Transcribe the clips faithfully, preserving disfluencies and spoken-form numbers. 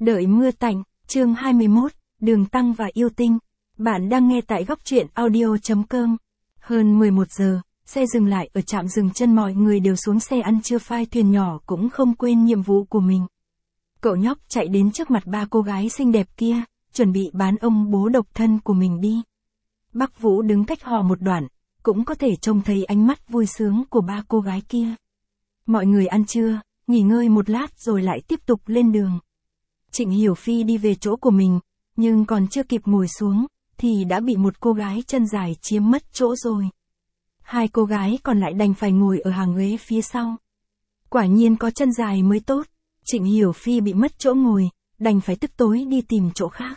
Đợi mưa tạnh, chương hai mươi mốt, Đường Tăng và Yêu Tinh. Bạn đang nghe tại góc truyện audio chấm com. Hơn mười một giờ, xe dừng lại ở trạm dừng chân, mọi người đều xuống xe ăn trưa. Phai thuyền nhỏ cũng không quên nhiệm vụ của mình. Cậu nhóc chạy đến trước mặt ba cô gái xinh đẹp kia, chuẩn bị bán ông bố độc thân của mình đi. Bắc Vũ đứng cách họ một đoạn, cũng có thể trông thấy ánh mắt vui sướng của ba cô gái kia. Mọi người ăn trưa, nghỉ ngơi một lát rồi lại tiếp tục lên đường. Trịnh Hiểu Phi đi về chỗ của mình, nhưng còn chưa kịp ngồi xuống, thì đã bị một cô gái chân dài chiếm mất chỗ rồi. Hai cô gái còn lại đành phải ngồi ở hàng ghế phía sau. Quả nhiên có chân dài mới tốt, Trịnh Hiểu Phi bị mất chỗ ngồi, đành phải tức tối đi tìm chỗ khác.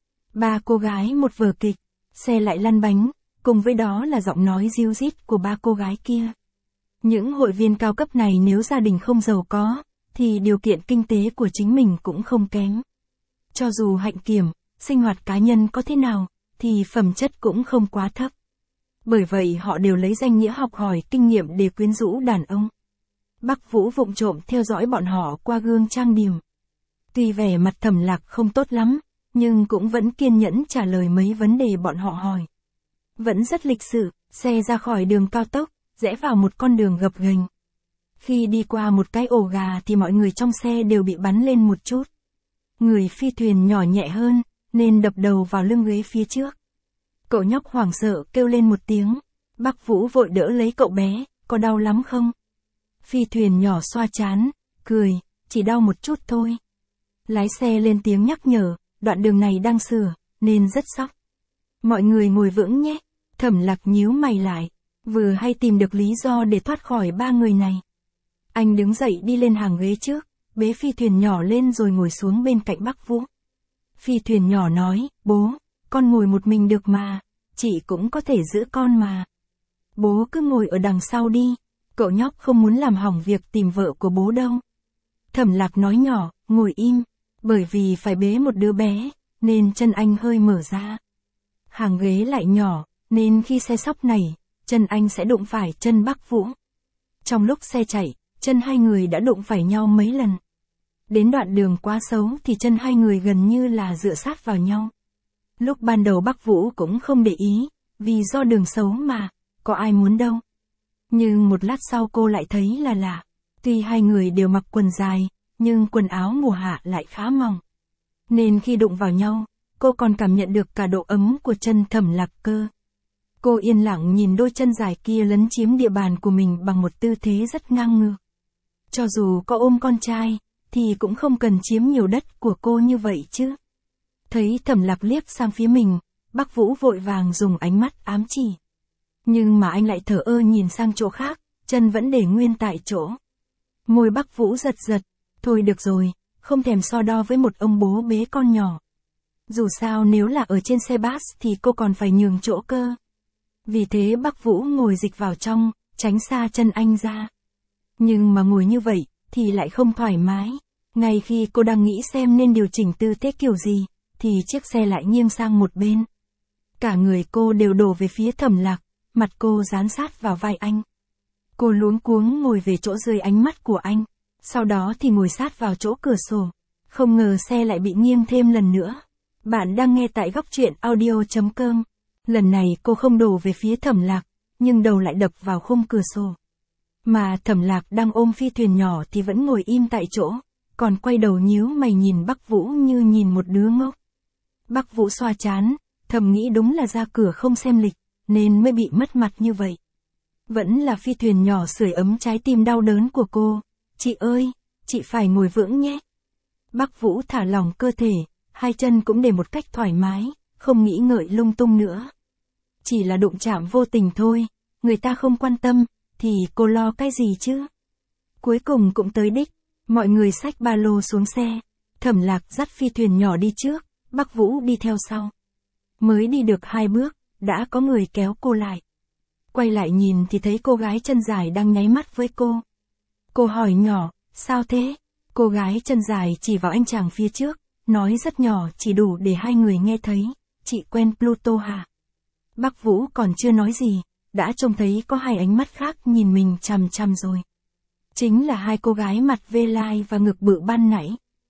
Ba cô gái một vở kịch, xe lại lăn bánh, cùng với đó là giọng nói ríu rít của ba cô gái kia. Những hội viên cao cấp này nếu gia đình không giàu có, thì điều kiện kinh tế của chính mình cũng không kém. Cho dù hạnh kiểm, sinh hoạt cá nhân có thế nào, thì phẩm chất cũng không quá thấp. Bởi vậy họ đều lấy danh nghĩa học hỏi kinh nghiệm để quyến rũ đàn ông. Bắc Vũ vụng trộm theo dõi bọn họ qua gương trang điểm. Tuy vẻ mặt Thẩm Lạc không tốt lắm, nhưng cũng vẫn kiên nhẫn trả lời mấy vấn đề bọn họ hỏi. Vẫn rất lịch sự, xe ra khỏi đường cao tốc, rẽ vào một con đường gập ghềnh. Khi đi qua một cái ổ gà thì mọi người trong xe đều bị bắn lên một chút. Người phi thuyền nhỏ nhẹ hơn, nên đập đầu vào lưng ghế phía trước. Cậu nhóc hoảng sợ kêu lên một tiếng. Bắc Vũ vội đỡ lấy cậu bé, có đau lắm không? Phi thuyền nhỏ xoa trán, cười, chỉ đau một chút thôi. Lái xe lên tiếng nhắc nhở, đoạn đường này đang sửa, nên rất sóc. Mọi người ngồi vững nhé. Thẩm Lạc nhíu mày lại, vừa hay tìm được lý do để thoát khỏi ba người này. Anh đứng dậy đi lên hàng ghế trước, bế phi thuyền nhỏ lên rồi ngồi xuống bên cạnh Bắc Vũ. Phi thuyền nhỏ nói, bố, con ngồi một mình được mà, chị cũng có thể giữ con mà. Bố cứ ngồi ở đằng sau đi, cậu nhóc không muốn làm hỏng việc tìm vợ của bố đâu. Thẩm Lạc nói nhỏ, ngồi im, bởi vì phải bế một đứa bé, nên chân anh hơi mở ra. Hàng ghế lại nhỏ, nên khi xe sóc nảy, chân anh sẽ đụng phải chân Bắc Vũ. Trong lúc xe chạy, chân hai người đã đụng phải nhau mấy lần. Đến đoạn đường quá xấu thì chân hai người gần như là dựa sát vào nhau. Lúc ban đầu Bắc Vũ cũng không để ý, vì do đường xấu mà, có ai muốn đâu. Nhưng một lát sau cô lại thấy là lạ. Tuy hai người đều mặc quần dài, nhưng quần áo mùa hạ lại khá mỏng. Nên khi đụng vào nhau, cô còn cảm nhận được cả độ ấm của chân Thẩm Lạc cơ. Cô yên lặng nhìn đôi chân dài kia lấn chiếm địa bàn của mình bằng một tư thế rất ngang ngược. Cho dù có ôm con trai, thì cũng không cần chiếm nhiều đất của cô như vậy chứ. Thấy Thẩm Lạc liếc sang phía mình, Bắc Vũ vội vàng dùng ánh mắt ám chỉ. Nhưng mà anh lại thờ ơ nhìn sang chỗ khác, chân vẫn để nguyên tại chỗ. Môi Bắc Vũ giật giật, thôi được rồi, không thèm so đo với một ông bố bế con nhỏ. Dù sao nếu là ở trên xe bus thì cô còn phải nhường chỗ cơ. Vì thế Bắc Vũ ngồi dịch vào trong, tránh xa chân anh ra. Nhưng mà ngồi như vậy, thì lại không thoải mái. Ngay khi cô đang nghĩ xem nên điều chỉnh tư thế kiểu gì, thì chiếc xe lại nghiêng sang một bên. Cả người cô đều đổ về phía Thẩm Lạc, mặt cô dán sát vào vai anh. Cô luống cuống ngồi về chỗ dưới ánh mắt của anh, sau đó thì ngồi sát vào chỗ cửa sổ. Không ngờ xe lại bị nghiêng thêm lần nữa. Bạn đang nghe tại góc truyện audio chấm com. Lần này cô không đổ về phía Thẩm Lạc, nhưng đầu lại đập vào khung cửa sổ. Mà Thẩm Lạc đang ôm phi thuyền nhỏ thì vẫn ngồi im tại chỗ, còn quay đầu nhíu mày nhìn Bắc Vũ như nhìn một đứa ngốc. Bắc Vũ xoa trán, thầm nghĩ đúng là ra cửa không xem lịch, nên mới bị mất mặt như vậy. Vẫn là phi thuyền nhỏ sưởi ấm trái tim đau đớn của cô. Chị ơi, chị phải ngồi vững nhé. Bắc Vũ thả lỏng cơ thể, hai chân cũng để một cách thoải mái, không nghĩ ngợi lung tung nữa. Chỉ là đụng chạm vô tình thôi, người ta không quan tâm, thì cô lo cái gì chứ? Cuối cùng cũng tới đích, mọi người xách ba lô xuống xe. Thẩm Lạc dắt phi thuyền nhỏ đi trước, Bắc Vũ đi theo sau. Mới đi được hai bước, đã có người kéo cô lại. Quay lại nhìn thì thấy cô gái chân dài đang nháy mắt với cô. Cô hỏi nhỏ, sao thế? Cô gái chân dài chỉ vào anh chàng phía trước, nói rất nhỏ chỉ đủ để hai người nghe thấy. Chị quen Pluto hả? Bắc Vũ còn chưa nói gì, đã trông thấy có hai ánh mắt khác nhìn mình chằm chằm rồi. Chính là hai cô gái mặt vê lai và ngực bự ban nãy.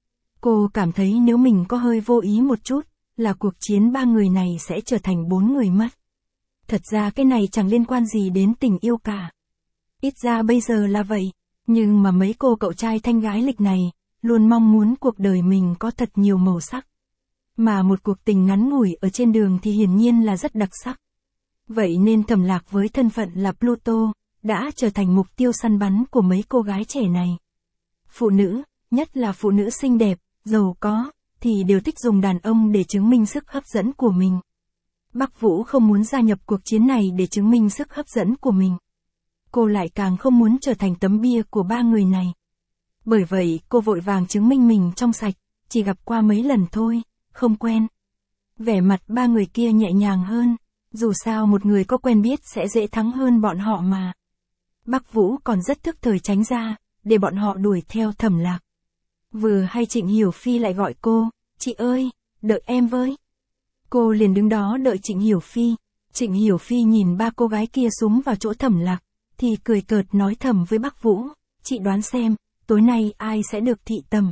Cô cảm thấy nếu mình có hơi vô ý một chút, là cuộc chiến ba người này sẽ trở thành bốn người mất. Thật ra cái này chẳng liên quan gì đến tình yêu cả. Ít ra bây giờ là vậy, nhưng mà mấy cô cậu trai thanh gái lịch này, luôn mong muốn cuộc đời mình có thật nhiều màu sắc. Mà một cuộc tình ngắn ngủi ở trên đường thì hiển nhiên là rất đặc sắc. Vậy nên Thẩm Lạc với thân phận là Pluto, đã trở thành mục tiêu săn bắn của mấy cô gái trẻ này. Phụ nữ, nhất là phụ nữ xinh đẹp, giàu có, thì đều thích dùng đàn ông để chứng minh sức hấp dẫn của mình. Bắc Vũ không muốn gia nhập cuộc chiến này để chứng minh sức hấp dẫn của mình. Cô lại càng không muốn trở thành tấm bia của ba người này. Bởi vậy cô vội vàng chứng minh mình trong sạch, chỉ gặp qua mấy lần thôi, không quen. Vẻ mặt ba người kia nhẹ nhàng hơn, dù sao một người có quen biết sẽ dễ thắng hơn bọn họ mà. Bắc Vũ còn rất thức thời tránh ra, để bọn họ đuổi theo Thẩm Lạc. Vừa hay Trịnh Hiểu Phi lại gọi cô, chị ơi, đợi em với. Cô liền đứng đó đợi Trịnh Hiểu Phi. Trịnh Hiểu Phi nhìn ba cô gái kia súng vào chỗ Thẩm Lạc, thì cười cợt nói thầm với Bắc Vũ, chị đoán xem, tối nay ai sẽ được thị tầm.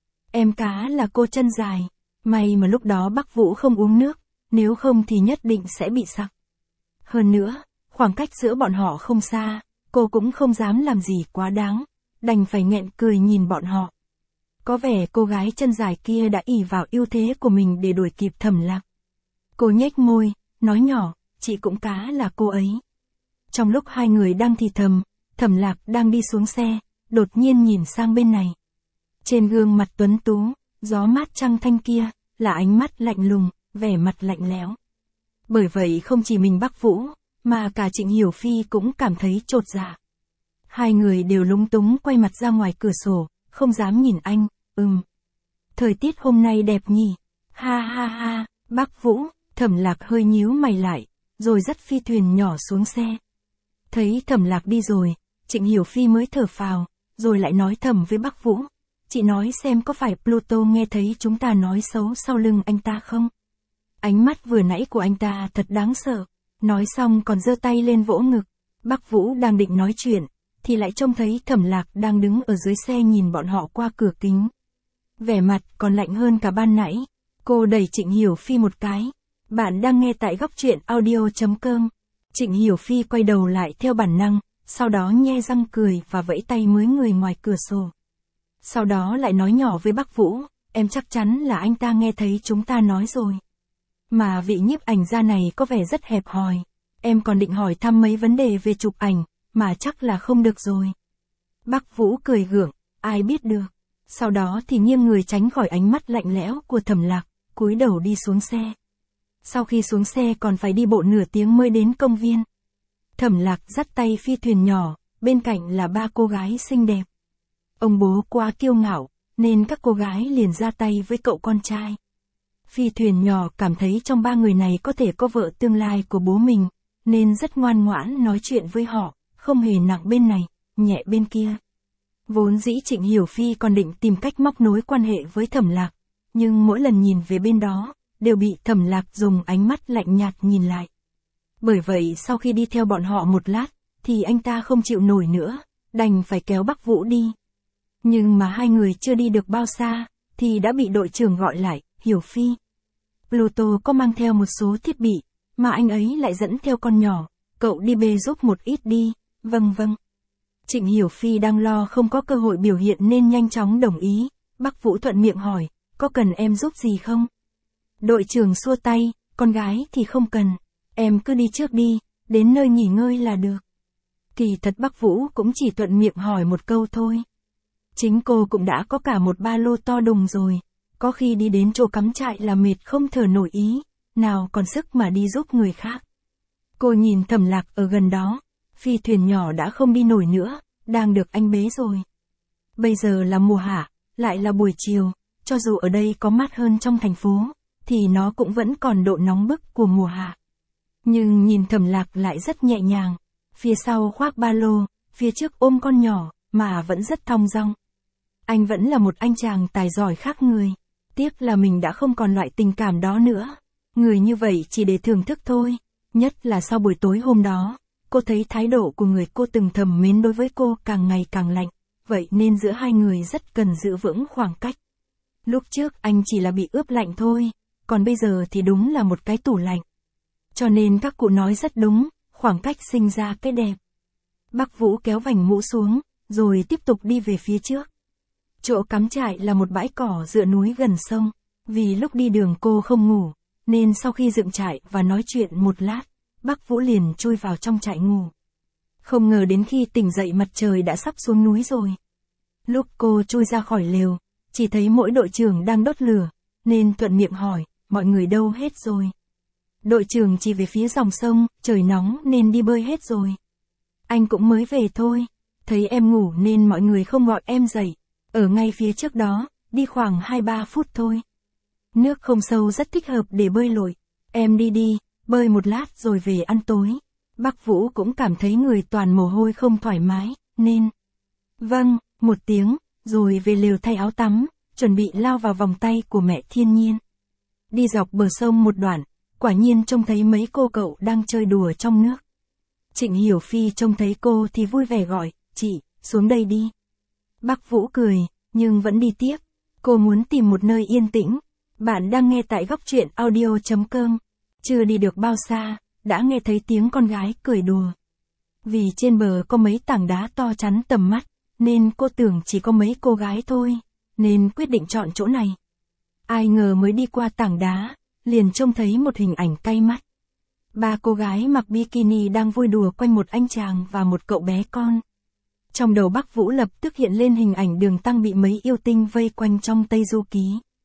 Em cá là cô chân dài, may mà lúc đó Bắc Vũ không uống nước, nếu không thì nhất định sẽ bị sặc. Hơn nữa, khoảng cách giữa bọn họ không xa, cô cũng không dám làm gì quá đáng, đành phải nghẹn cười nhìn bọn họ. Có vẻ cô gái chân dài kia đã ỷ vào ưu thế của mình để đuổi kịp Thẩm Lạc. Cô nhếch môi, nói nhỏ, chị cũng cá là cô ấy. Trong lúc hai người đang thì thầm, Thẩm Lạc đang đi xuống xe, đột nhiên nhìn sang bên này. Trên gương mặt tuấn tú, gió mát trăng thanh kia, là ánh mắt lạnh lùng, vẻ mặt lạnh lẽo. Bởi vậy không chỉ mình Bắc Vũ, mà cả Trịnh Hiểu Phi cũng cảm thấy chột dạ. Hai người đều lúng túng quay mặt ra ngoài cửa sổ, không dám nhìn anh, ừm. Thời tiết hôm nay đẹp nhỉ, ha ha ha, Bắc Vũ, Thẩm Lạc hơi nhíu mày lại, rồi dắt phi thuyền nhỏ xuống xe. Thấy Thẩm Lạc đi rồi, Trịnh Hiểu Phi mới thở phào, rồi lại nói thầm với Bắc Vũ. Chị nói xem có phải Pluto nghe thấy chúng ta nói xấu sau lưng anh ta không? Ánh mắt vừa nãy của anh ta thật đáng sợ. Nói xong còn giơ tay lên vỗ ngực. Bắc Vũ đang định nói chuyện, thì lại trông thấy Thẩm Lạc đang đứng ở dưới xe nhìn bọn họ qua cửa kính. Vẻ mặt còn lạnh hơn cả ban nãy. Cô đẩy Trịnh Hiểu Phi một cái. Bạn đang nghe tại góc truyện audio chấm com. Trịnh Hiểu Phi quay đầu lại theo bản năng, sau đó nhe răng cười và vẫy tay với người ngoài cửa sổ. Sau đó lại nói nhỏ với Bắc Vũ, em chắc chắn là anh ta nghe thấy chúng ta nói rồi. Mà vị nhiếp ảnh gia này có vẻ rất hẹp hòi. Em còn định hỏi thăm mấy vấn đề về chụp ảnh, mà chắc là không được rồi. Bắc Vũ cười gượng, ai biết được. Sau đó thì nghiêng người tránh khỏi ánh mắt lạnh lẽo của Thẩm Lạc, cúi đầu đi xuống xe. Sau khi xuống xe còn phải đi bộ nửa tiếng mới đến công viên. Thẩm Lạc dắt tay phi thuyền nhỏ, bên cạnh là ba cô gái xinh đẹp. Ông bố quá kiêu ngạo, nên các cô gái liền ra tay với cậu con trai. Phi thuyền nhỏ cảm thấy trong ba người này có thể có vợ tương lai của bố mình, nên rất ngoan ngoãn nói chuyện với họ, không hề nặng bên này, nhẹ bên kia. Vốn dĩ Trịnh Hiểu Phi còn định tìm cách móc nối quan hệ với Thẩm Lạc, nhưng mỗi lần nhìn về bên đó, đều bị Thẩm Lạc dùng ánh mắt lạnh nhạt nhìn lại. Bởi vậy sau khi đi theo bọn họ một lát, thì anh ta không chịu nổi nữa, đành phải kéo Bắc Vũ đi. Nhưng mà hai người chưa đi được bao xa, thì đã bị đội trưởng gọi lại, Hiểu Phi. Pluto có mang theo một số thiết bị, mà anh ấy lại dẫn theo con nhỏ, cậu đi bê giúp một ít đi, vâng vâng. Trịnh Hiểu Phi đang lo không có cơ hội biểu hiện nên nhanh chóng đồng ý, Bắc Vũ thuận miệng hỏi, có cần em giúp gì không? Đội trưởng xua tay, con gái thì không cần, em cứ đi trước đi, đến nơi nghỉ ngơi là được. Kỳ thật Bắc Vũ cũng chỉ thuận miệng hỏi một câu thôi. Chính cô cũng đã có cả một ba lô to đùng rồi, có khi đi đến chỗ cắm trại là mệt không thở nổi ý, nào còn sức mà đi giúp người khác. Cô nhìn Thẩm Lạc ở gần đó, phi thuyền nhỏ đã không đi nổi nữa, đang được anh bế rồi. Bây giờ là mùa hạ, lại là buổi chiều, cho dù ở đây có mát hơn trong thành phố, thì nó cũng vẫn còn độ nóng bức của mùa hạ. Nhưng nhìn Thẩm Lạc lại rất nhẹ nhàng, phía sau khoác ba lô, phía trước ôm con nhỏ, mà vẫn rất thong dong. Anh vẫn là một anh chàng tài giỏi khác người. Tiếc là mình đã không còn loại tình cảm đó nữa. Người như vậy chỉ để thưởng thức thôi. Nhất là sau buổi tối hôm đó, cô thấy thái độ của người cô từng thầm mến đối với cô càng ngày càng lạnh. Vậy nên giữa hai người rất cần giữ vững khoảng cách. Lúc trước anh chỉ là bị ướp lạnh thôi, còn bây giờ thì đúng là một cái tủ lạnh. Cho nên các cụ nói rất đúng, khoảng cách sinh ra cái đẹp. Bác Vũ kéo vành mũ xuống, rồi tiếp tục đi về phía trước. Chỗ cắm trại là một bãi cỏ dựa núi gần sông. Vì lúc đi đường cô không ngủ, nên sau khi dựng trại và nói chuyện một lát, bác Vũ liền chui vào trong trại ngủ. Không ngờ đến khi tỉnh dậy mặt trời đã sắp xuống núi rồi. Lúc cô chui ra khỏi lều, chỉ thấy mỗi đội trưởng đang đốt lửa, nên thuận miệng hỏi, mọi người đâu hết rồi? Đội trưởng chỉ về phía dòng sông, trời nóng nên đi bơi hết rồi. Anh cũng mới về thôi, thấy em ngủ nên mọi người không gọi em dậy, ở ngay phía trước đó, đi khoảng hai ba phút thôi. Nước không sâu rất thích hợp để bơi lội, em đi đi, bơi một lát rồi về ăn tối. Bác Vũ cũng cảm thấy người toàn mồ hôi không thoải mái, nên... Vâng, một tiếng, rồi về lều thay áo tắm, chuẩn bị lao vào vòng tay của mẹ thiên nhiên. Đi dọc bờ sông một đoạn, quả nhiên trông thấy mấy cô cậu đang chơi đùa trong nước. Trịnh Hiểu Phi trông thấy cô thì vui vẻ gọi, chị, xuống đây đi. Bác Vũ cười, nhưng vẫn đi tiếp, cô muốn tìm một nơi yên tĩnh. Bạn đang nghe tại góc truyện audio chấm com. Chưa đi được bao xa, đã nghe thấy tiếng con gái cười đùa. Vì trên bờ có mấy tảng đá to chắn tầm mắt, nên cô tưởng chỉ có mấy cô gái thôi, nên quyết định chọn chỗ này. Ai ngờ mới đi qua tảng đá, liền trông thấy một hình ảnh cay mắt. Ba cô gái mặc bikini đang vui đùa quanh một anh chàng và một cậu bé con. Trong đầu Bác Vũ lập tức hiện lên hình ảnh Đường Tăng bị mấy yêu tinh vây quanh trong Tây Du Ký.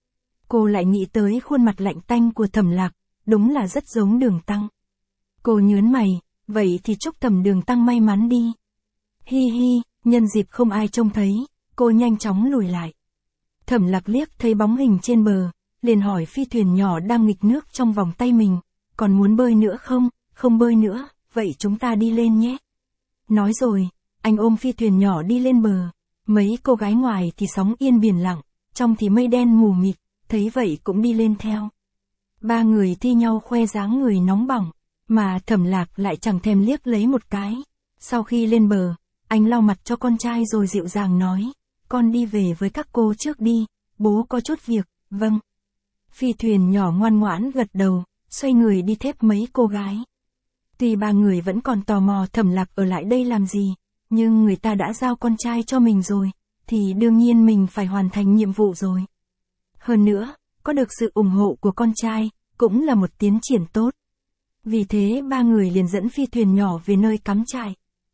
Cô lại nghĩ tới khuôn mặt lạnh tanh của Thẩm Lạc, đúng là rất giống Đường Tăng. Cô nhớn mày, vậy thì chúc Thẩm Đường Tăng may mắn đi. Hi hi, nhân dịp không ai trông thấy, cô nhanh chóng lùi lại. Thẩm Lạc liếc thấy bóng hình trên bờ, liền hỏi phi thuyền nhỏ đang nghịch nước trong vòng tay mình, còn muốn bơi nữa không? Không bơi nữa, vậy chúng ta đi lên nhé. Nói rồi, anh ôm phi thuyền nhỏ đi lên bờ. Mấy cô gái ngoài thì sóng yên biển lặng, trong thì mây đen mù mịt, thấy vậy cũng đi lên theo. Ba người thi nhau khoe dáng người nóng bỏng, mà Thẩm Lạc lại chẳng thèm liếc lấy một cái. Sau khi lên bờ, anh lau mặt cho con trai rồi dịu dàng nói, con đi về với các cô trước đi, bố có chút việc. Vâng. Phi thuyền nhỏ ngoan ngoãn gật đầu, xoay người đi thép mấy cô gái. Tuy ba người vẫn còn tò mò Thẩm Lạc ở lại đây làm gì, nhưng người ta đã giao con trai cho mình rồi, thì đương nhiên mình phải hoàn thành nhiệm vụ rồi. Hơn nữa, có được sự ủng hộ của con trai, cũng là một tiến triển tốt. Vì thế ba người liền dẫn phi thuyền nhỏ về nơi cắm trại.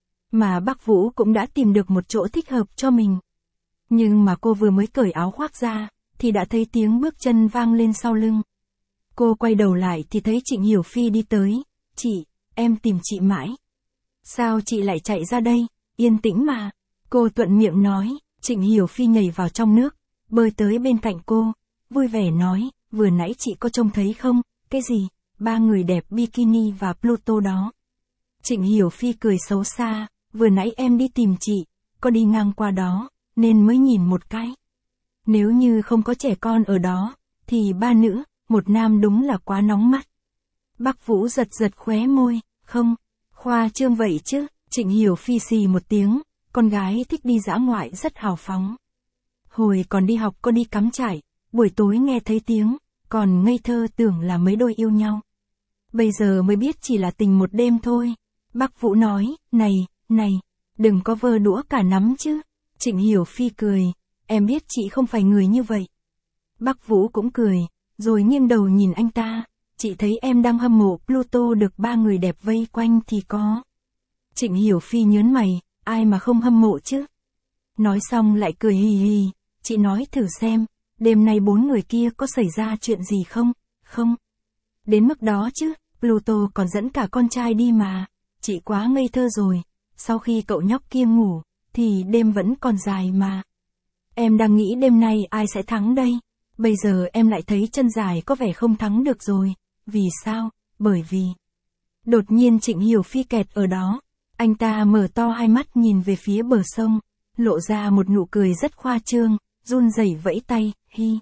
Mà Bác Vũ cũng đã tìm được một chỗ thích hợp cho mình. Nhưng mà cô vừa mới cởi áo khoác ra, thì đã thấy tiếng bước chân vang lên sau lưng. Cô quay đầu lại thì thấy Trịnh Hiểu Phi đi tới. Chị, em tìm chị mãi. Sao chị lại chạy ra đây? Yên tĩnh mà. Cô thuận miệng nói. Trịnh Hiểu Phi nhảy vào trong nước, bơi tới bên cạnh cô, vui vẻ nói, vừa nãy chị có trông thấy không? Cái gì? Ba người đẹp bikini và Pluto đó. Trịnh Hiểu Phi cười xấu xa, vừa nãy em đi tìm chị, có đi ngang qua đó, nên mới nhìn một cái. Nếu như không có trẻ con ở đó, thì ba nữ, một nam đúng là quá nóng mắt. Bác Vũ giật giật khóe môi, không, khoa trương vậy chứ. Trịnh Hiểu Phi xì một tiếng, con gái thích đi dã ngoại rất hào phóng. Hồi còn đi học có đi cắm trại, buổi tối nghe thấy tiếng, còn ngây thơ tưởng là mấy đôi yêu nhau. Bây giờ mới biết chỉ là tình một đêm thôi. Bác Vũ nói, này, này, đừng có vơ đũa cả nắm chứ. Trịnh Hiểu Phi cười, em biết chị không phải người như vậy. Bác Vũ cũng cười, rồi nghiêng đầu nhìn anh ta, chị thấy em đang hâm mộ Pluto được ba người đẹp vây quanh thì có. Trịnh Hiểu Phi nhớn mày, ai mà không hâm mộ chứ. Nói xong lại cười hì hì, chị nói thử xem, đêm nay bốn người kia có xảy ra chuyện gì không? Không. Đến mức đó chứ, Pluto còn dẫn cả con trai đi mà, chị quá ngây thơ rồi, sau khi cậu nhóc kia ngủ, thì đêm vẫn còn dài mà. Em đang nghĩ đêm nay ai sẽ thắng đây, bây giờ em lại thấy chân dài có vẻ không thắng được rồi, vì sao? Bởi vì... Đột nhiên Trịnh Hiểu Phi kẹt ở đó, anh ta mở to hai mắt nhìn về phía bờ sông, lộ ra một nụ cười rất khoa trương, run rẩy vẫy tay, hi.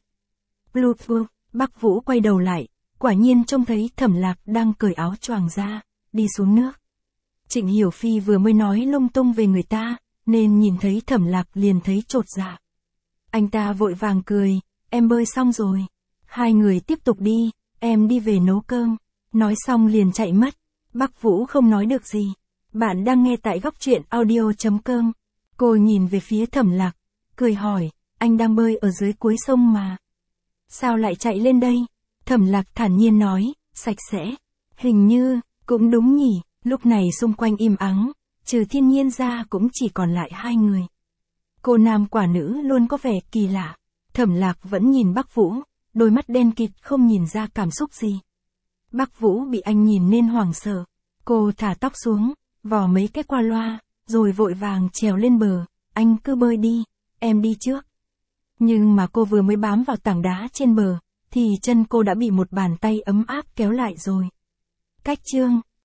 Pluto, Bác Vũ quay đầu lại, quả nhiên trông thấy Thẩm Lạc đang cởi áo choàng ra, đi xuống nước. Trịnh Hiểu Phi vừa mới nói lung tung về người ta, nên nhìn thấy Thẩm Lạc liền thấy chột dạ. Anh ta vội vàng cười, em bơi xong rồi. Hai người tiếp tục đi, em đi về nấu cơm. Nói xong liền chạy mất. Bắc Vũ không nói được gì. Bạn đang nghe tại góc truyện audio.com. Cô nhìn về phía Thẩm Lạc, cười hỏi, anh đang bơi ở dưới cuối sông mà. Sao lại chạy lên đây? Thẩm Lạc thản nhiên nói, sạch sẽ. Hình như, cũng đúng nhỉ, lúc này xung quanh im ắng, trừ Thiên Nhiên ra cũng chỉ còn lại hai người. Cô nam quả nữ luôn có vẻ kỳ lạ. Thẩm Lạc vẫn nhìn Bắc Vũ, đôi mắt đen kịt không nhìn ra cảm xúc gì. Bắc Vũ bị anh nhìn nên hoảng sợ. Cô thả tóc xuống, vò mấy cái qua loa, rồi vội vàng trèo lên bờ. Anh cứ bơi đi, em đi trước. Nhưng mà cô vừa mới bám vào tảng đá trên bờ, thì chân cô đã bị một bàn tay ấm áp kéo lại rồi. Cách chương